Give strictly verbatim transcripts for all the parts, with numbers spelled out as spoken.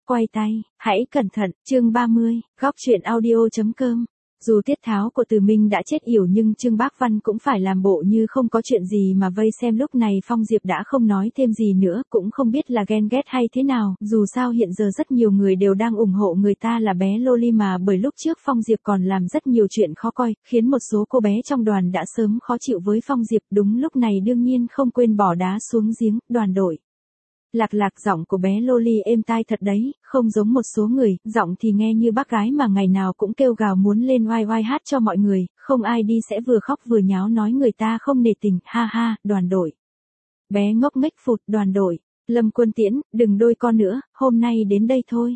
quay tay, hãy cẩn thận, chương ba mươi, góc truyện audio.com. Dù tiết tháo của Từ Minh đã chết yểu nhưng Trương Bác Văn cũng phải làm bộ như không có chuyện gì mà vây xem. Lúc này Phong Diệp đã không nói thêm gì nữa, cũng không biết là ghen ghét hay thế nào, dù sao hiện giờ rất nhiều người đều đang ủng hộ người ta là bé Loli mà, bởi lúc trước Phong Diệp còn làm rất nhiều chuyện khó coi, khiến một số cô bé trong đoàn đã sớm khó chịu với Phong Diệp. Đúng lúc này đương nhiên không quên bỏ đá xuống giếng, đoàn đội. Lạc lạc, giọng của bé Loli êm tai thật đấy, không giống một số người, giọng thì nghe như bác gái mà ngày nào cũng kêu gào muốn lên oai oai hát cho mọi người, không ai đi sẽ vừa khóc vừa nháo nói người ta không nể tình, ha ha, đoàn đội. Bé ngốc nghếch phụt, đoàn đội. Lâm Quân Tiễn, đừng đôi con nữa, hôm nay đến đây thôi.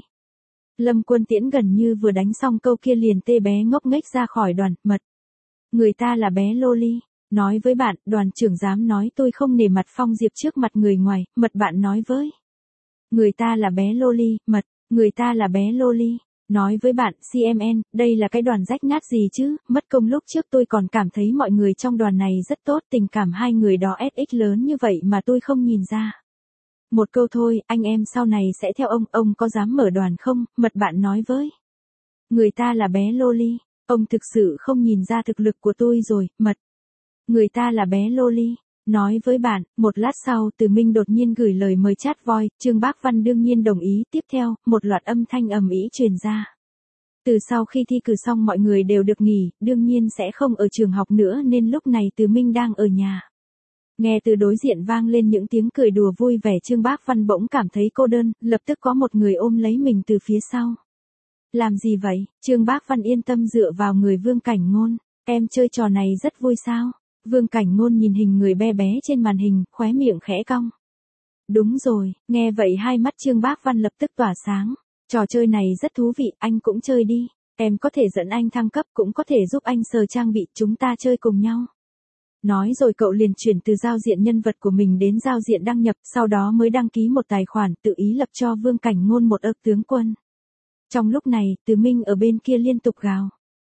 Lâm Quân Tiễn gần như vừa đánh xong câu kia liền tê bé ngốc nghếch ra khỏi đoàn, mật. Người ta là bé Loli. Nói với bạn, đoàn trưởng dám nói tôi không nể mặt Phong Diệp trước mặt người ngoài, mật bạn nói với. Người ta là bé Loli, mật, người ta là bé Loli. Nói với bạn, xê em en, đây là cái đoàn rách nát gì chứ, mất công lúc trước tôi còn cảm thấy mọi người trong đoàn này rất tốt, tình cảm hai người đó ét ích lớn như vậy mà tôi không nhìn ra. Một câu thôi, anh em sau này sẽ theo ông, ông có dám mở đoàn không, mật bạn nói với. Người ta là bé Loli, ông thực sự không nhìn ra thực lực của tôi rồi, mật. Người ta là bé Loli. Nói với bạn, một lát sau Từ Minh đột nhiên gửi lời mời chat voice, Trương Bác Văn đương nhiên đồng ý, tiếp theo, một loạt âm thanh ầm ĩ truyền ra. Từ sau khi thi cử xong mọi người đều được nghỉ, đương nhiên sẽ không ở trường học nữa nên lúc này Từ Minh đang ở nhà. Nghe từ đối diện vang lên những tiếng cười đùa vui vẻ, Trương Bác Văn bỗng cảm thấy cô đơn, lập tức có một người ôm lấy mình từ phía sau. Làm gì vậy? Trương Bác Văn yên tâm dựa vào người Vương Cảnh Ngôn, em chơi trò này rất vui sao? Vương Cảnh Ngôn nhìn hình người bé bé trên màn hình, khóe miệng khẽ cong. Đúng rồi, nghe vậy hai mắt Trương Bác Văn lập tức tỏa sáng. Trò chơi này rất thú vị, anh cũng chơi đi. Em có thể dẫn anh thăng cấp, cũng có thể giúp anh sờ trang bị, chúng ta chơi cùng nhau. Nói rồi cậu liền chuyển từ giao diện nhân vật của mình đến giao diện đăng nhập, sau đó mới đăng ký một tài khoản, tự ý lập cho Vương Cảnh Ngôn một ức tướng quân. Trong lúc này, Từ Minh ở bên kia liên tục gào.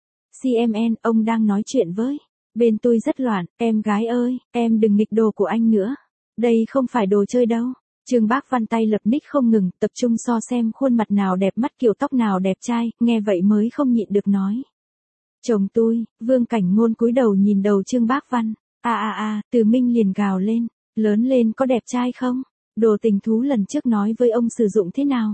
xê em en, ông đang nói chuyện với. Bên tôi rất loạn, em gái ơi, em đừng nghịch đồ của anh nữa. Đây không phải đồ chơi đâu. Trương Bác Văn tay lập nick không ngừng, tập trung so xem khuôn mặt nào đẹp mắt, kiểu tóc nào đẹp trai, nghe vậy mới không nhịn được nói. Chồng tôi, Vương Cảnh Ngôn cúi đầu nhìn đầu Trương Bác Văn. À à à, Từ Minh liền gào lên, lớn lên có đẹp trai không? Đồ tình thú lần trước nói với ông sử dụng thế nào?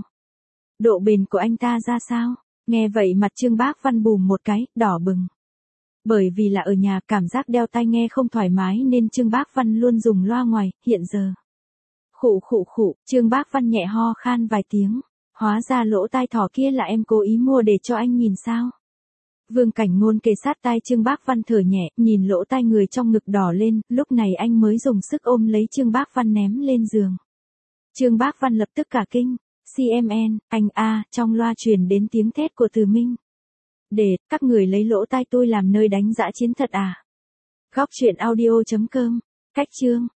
Độ bền của anh ta ra sao? Nghe vậy mặt Trương Bác Văn bùm một cái, đỏ bừng. Bởi vì là ở nhà, cảm giác đeo tai nghe không thoải mái nên Trương Bác Văn luôn dùng loa ngoài, hiện giờ. Khụ khụ khụ, Trương Bác Văn nhẹ ho khan vài tiếng. Hóa ra lỗ tai thỏ kia là em cố ý mua để cho anh nhìn sao? Vương Cảnh Ngôn kề sát tai Trương Bác Văn thở nhẹ, nhìn lỗ tai người trong ngực đỏ lên, lúc này anh mới dùng sức ôm lấy Trương Bác Văn ném lên giường. Trương Bác Văn lập tức cả kinh. xê em en, anh a, trong loa truyền đến tiếng thét của Từ Minh. Để, các người lấy lỗ tai tôi làm nơi đánh dã chiến thật à? Góc truyện audio.com, cách chương.